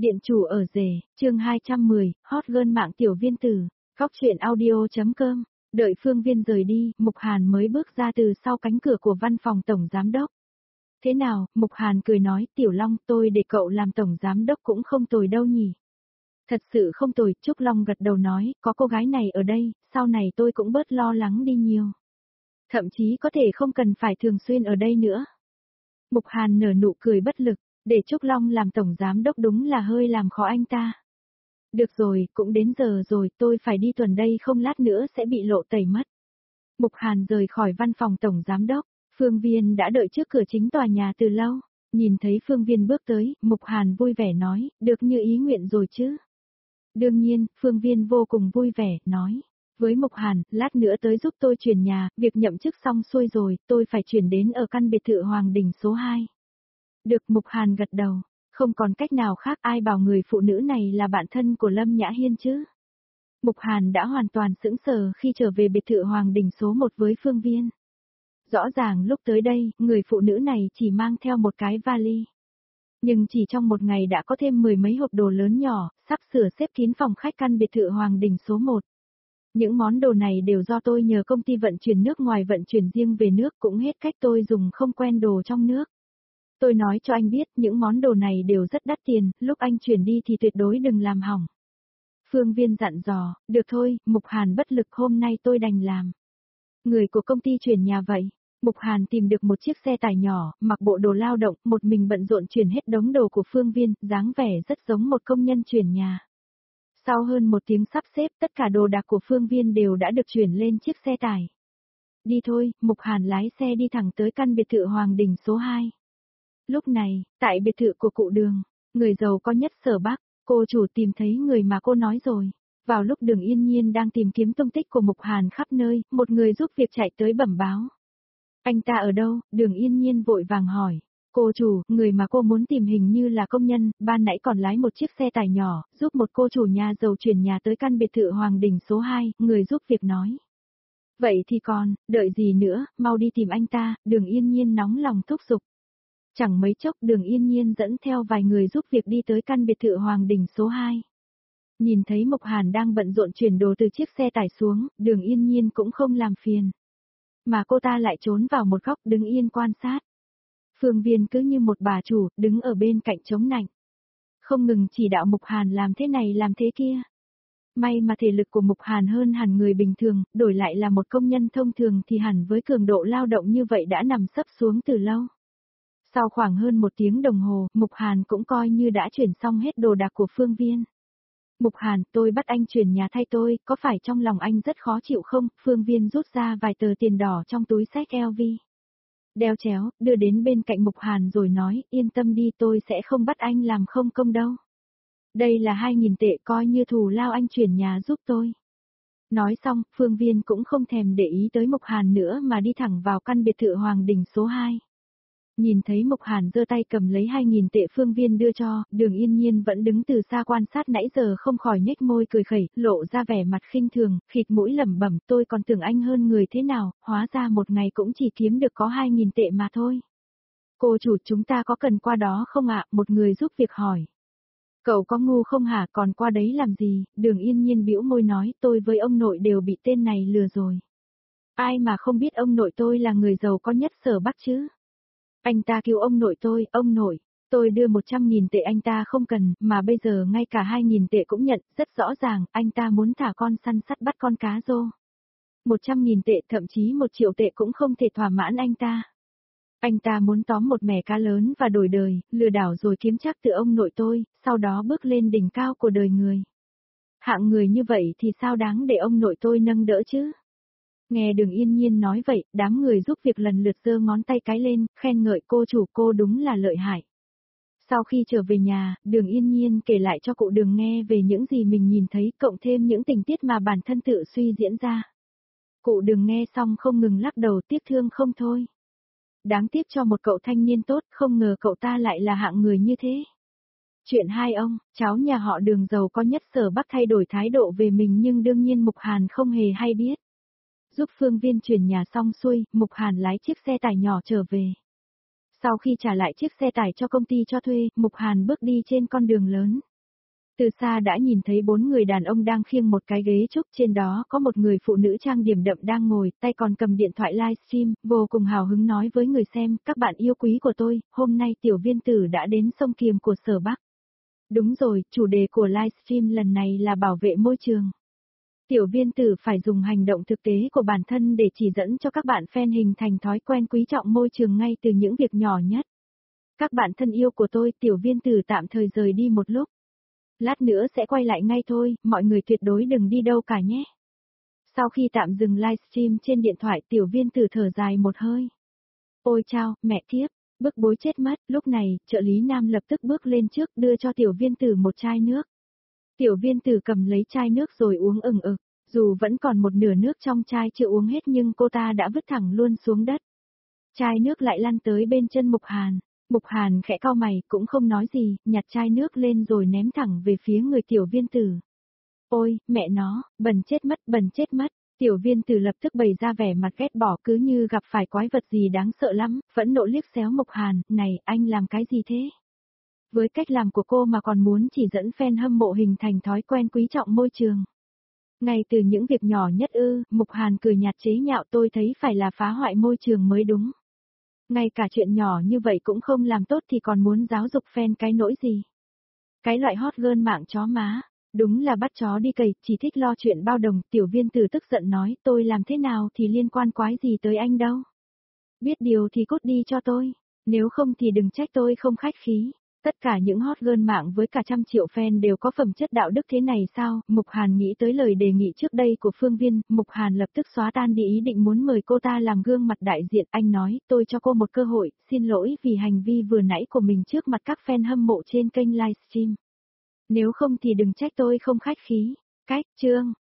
Điện chủ ở rể, chương 210, hot girl mạng tiểu viên tử, góc truyện audio.com. Đợi Phương Viên rời đi, Mục Hàn mới bước ra từ sau cánh cửa của văn phòng tổng giám đốc. Thế nào, Mục Hàn cười nói, Tiểu Long, tôi để cậu làm tổng giám đốc cũng không tồi đâu nhỉ. Thật sự không tồi, Trúc Long gật đầu nói, có cô gái này ở đây, sau này tôi cũng bớt lo lắng đi nhiều. Thậm chí có thể không cần phải thường xuyên ở đây nữa. Mục Hàn nở nụ cười bất lực, để Trúc Long làm tổng giám đốc đúng là hơi làm khó anh ta. Được rồi, cũng đến giờ rồi, tôi phải đi tuần đây không lát nữa sẽ bị lộ tẩy mất. Mục Hàn rời khỏi văn phòng tổng giám đốc, Phương Viên đã đợi trước cửa chính tòa nhà từ lâu. Nhìn thấy Phương Viên bước tới, Mục Hàn vui vẻ nói, được như ý nguyện rồi chứ. Đương nhiên, Phương Viên vô cùng vui vẻ, nói. Với Mục Hàn, lát nữa tới giúp tôi chuyển nhà, việc nhậm chức xong xuôi rồi, tôi phải chuyển đến ở căn biệt thự Hoàng Đình số 2. Được, Mục Hàn gật đầu, không còn cách nào khác, ai bảo người phụ nữ này là bạn thân của Lâm Nhã Hiên chứ. Mục Hàn đã hoàn toàn sững sờ khi trở về biệt thự Hoàng Đình số 1 với Phương Viên. Rõ ràng lúc tới đây, người phụ nữ này chỉ mang theo một cái vali. Nhưng chỉ trong một ngày đã có thêm 10 mấy hộp đồ lớn nhỏ, sắp sửa xếp kín phòng khách căn biệt thự Hoàng Đình số 1. Những món đồ này đều do tôi nhờ công ty vận chuyển nước ngoài vận chuyển riêng về nước, cũng hết cách tôi dùng không quen đồ trong nước. Tôi nói cho anh biết, những món đồ này đều rất đắt tiền, lúc anh chuyển đi thì tuyệt đối đừng làm hỏng. Phương Viên dặn dò, được thôi, Mục Hàn bất lực, hôm nay tôi đành làm. Người của công ty chuyển nhà vậy. Mục Hàn tìm được một chiếc xe tải nhỏ, mặc bộ đồ lao động, một mình bận rộn chuyển hết đống đồ của Phương Viên, dáng vẻ rất giống một công nhân chuyển nhà. Sau hơn một tiếng sắp xếp, tất cả đồ đạc của Phương Viên đều đã được chuyển lên chiếc xe tải. Đi thôi, Mục Hàn lái xe đi thẳng tới căn biệt thự Hoàng Đình số 2. Lúc này, tại biệt thự của cụ Đường, người giàu có nhất Sở Bắc, cô chủ tìm thấy người mà cô nói rồi. Vào lúc Đường Yên Nhiên đang tìm kiếm tung tích của Mục Hàn khắp nơi, một người giúp việc chạy tới bẩm báo. Anh ta ở đâu? Đường Yên Nhiên vội vàng hỏi. Cô chủ, người mà cô muốn tìm hình như là công nhân, ban nãy còn lái một chiếc xe tải nhỏ, giúp một cô chủ nhà giàu chuyển nhà tới căn biệt thự Hoàng Đình số 2, người giúp việc nói. Vậy thì còn, đợi gì nữa, mau đi tìm anh ta, Đường Yên Nhiên nóng lòng thúc giục. Chẳng mấy chốc Đường Yên Nhiên dẫn theo vài người giúp việc đi tới căn biệt thự Hoàng Đình số 2. Nhìn thấy Mục Hàn đang bận rộn chuyển đồ từ chiếc xe tải xuống, Đường Yên Nhiên cũng không làm phiền. Mà cô ta lại trốn vào một góc đứng yên quan sát. Phương Viên cứ như một bà chủ, đứng ở bên cạnh chống nạnh. Không ngừng chỉ đạo Mục Hàn làm thế này làm thế kia. May mà thể lực của Mục Hàn hơn hẳn người bình thường, đổi lại là một công nhân thông thường thì hẳn với cường độ lao động như vậy đã nằm sấp xuống từ lâu. Sau khoảng hơn một tiếng đồng hồ, Mục Hàn cũng coi như đã chuyển xong hết đồ đạc của Phương Viên. Mục Hàn, tôi bắt anh chuyển nhà thay tôi, có phải trong lòng anh rất khó chịu không? Phương Viên rút ra vài tờ tiền đỏ trong túi xách LV. Đeo chéo, đưa đến bên cạnh Mục Hàn rồi nói, yên tâm đi, tôi sẽ không bắt anh làm không công đâu. Đây là 2.000 tệ, coi như thù lao anh chuyển nhà giúp tôi. Nói xong, Phương Viên cũng không thèm để ý tới Mục Hàn nữa mà đi thẳng vào căn biệt thự Hoàng Đình số 2. Nhìn thấy Mục Hàn giơ tay cầm lấy 2.000 tệ Phương Viên đưa cho, Đường Yên Nhiên vẫn đứng từ xa quan sát nãy giờ không khỏi nhếch môi cười khẩy, lộ ra vẻ mặt khinh thường, khịt mũi lẩm bẩm, tôi còn tưởng anh hơn người thế nào, hóa ra một ngày cũng chỉ kiếm được có 2.000 tệ mà thôi. Cô chủ, chúng ta có cần qua đó không ạ? Một người giúp việc hỏi. Cậu có ngu không hả, còn qua đấy làm gì? Đường Yên Nhiên bĩu môi nói, tôi với ông nội đều bị tên này lừa rồi. Ai mà không biết ông nội tôi là người giàu có nhất Sở Bắc chứ? Anh ta cứu ông nội, tôi đưa 100.000 tệ anh ta không cần, mà bây giờ ngay cả 2.000 tệ cũng nhận, rất rõ ràng, anh ta muốn thả con săn sắt bắt con cá rô. 100.000 tệ, thậm chí 1 triệu tệ cũng không thể thỏa mãn anh ta. Anh ta muốn tóm một mẻ cá lớn và đổi đời, lừa đảo rồi kiếm trác từ ông nội tôi, sau đó bước lên đỉnh cao của đời người. Hạng người như vậy thì sao đáng để ông nội tôi nâng đỡ chứ? Nghe Đường Yên Nhiên nói vậy, đám người giúp việc lần lượt giơ ngón tay cái lên, khen ngợi cô chủ, cô đúng là lợi hại. Sau khi trở về nhà, Đường Yên Nhiên kể lại cho cụ Đường nghe về những gì mình nhìn thấy, cộng thêm những tình tiết mà bản thân tự suy diễn ra. Cụ Đường nghe xong không ngừng lắc đầu tiếc thương không thôi. Đáng tiếc cho một cậu thanh niên tốt, không ngờ cậu ta lại là hạng người như thế. Chuyện hai ông, cháu nhà họ Đường giàu có nhất Sở Bắc thay đổi thái độ về mình nhưng đương nhiên Mục Hàn không hề hay biết. Giúp Phương Viên chuyển nhà xong xuôi, Mục Hàn lái chiếc xe tải nhỏ trở về. Sau khi trả lại chiếc xe tải cho công ty cho thuê, Mục Hàn bước đi trên con đường lớn. Từ xa đã nhìn thấy 4 người đàn ông đang khiêng một cái ghế trúc, trên đó có một người phụ nữ trang điểm đậm đang ngồi, tay còn cầm điện thoại livestream, vô cùng hào hứng nói với người xem, các bạn yêu quý của tôi, hôm nay tiểu viên tử đã đến sông Kiềm của Sở Bắc. Đúng rồi, chủ đề của livestream lần này là bảo vệ môi trường. Tiểu viên tử phải dùng hành động thực tế của bản thân để chỉ dẫn cho các bạn fan hình thành thói quen quý trọng môi trường ngay từ những việc nhỏ nhất. Các bạn thân yêu của tôi, tiểu viên tử tạm thời rời đi một lúc. Lát nữa sẽ quay lại ngay thôi, mọi người tuyệt đối đừng đi đâu cả nhé. Sau khi tạm dừng livestream trên điện thoại, tiểu viên tử thở dài một hơi. Ôi chao, mẹ kiếp, bức bối chết mất, lúc này, trợ lý nam lập tức bước lên trước đưa cho tiểu viên tử một chai nước. Tiểu viên tử cầm lấy chai nước rồi uống ừng ực, dù vẫn còn một nửa nước trong chai chưa uống hết nhưng cô ta đã vứt thẳng luôn xuống đất. Chai nước lại lăn tới bên chân Mục Hàn. Mục Hàn khẽ cau mày, cũng không nói gì, nhặt chai nước lên rồi ném thẳng về phía người tiểu viên tử. Ôi, mẹ nó, bẩn chết mất. Tiểu viên tử lập tức bày ra vẻ mặt ghét bỏ cứ như gặp phải quái vật gì đáng sợ lắm, phẫn nộ liếc xéo Mục Hàn, này, anh làm cái gì thế? Với cách làm của cô mà còn muốn chỉ dẫn fan hâm mộ hình thành thói quen quý trọng môi trường. Ngay từ những việc nhỏ nhất ư, Mục Hàn cười nhạt chế nhạo, tôi thấy phải là phá hoại môi trường mới đúng. Ngay cả chuyện nhỏ như vậy cũng không làm tốt thì còn muốn giáo dục fan cái nỗi gì. Cái loại hot girl mạng chó má, đúng là bắt chó đi cày, chỉ thích lo chuyện bao đồng, tiểu viên tử tức giận nói, tôi làm thế nào thì liên quan quái gì tới anh đâu. Biết điều thì cút đi cho tôi, nếu không thì đừng trách tôi không khách khí. Tất cả những hot girl mạng với cả trăm triệu fan đều có phẩm chất đạo đức thế này sao? Mục Hàn nghĩ tới lời đề nghị trước đây của Phương Viên, Mục Hàn lập tức xóa tan đi ý định muốn mời cô ta làm gương mặt đại diện. Anh nói, tôi cho cô một cơ hội, xin lỗi vì hành vi vừa nãy của mình trước mặt các fan hâm mộ trên kênh livestream. Nếu không thì đừng trách tôi không khách khí. Cách, chương.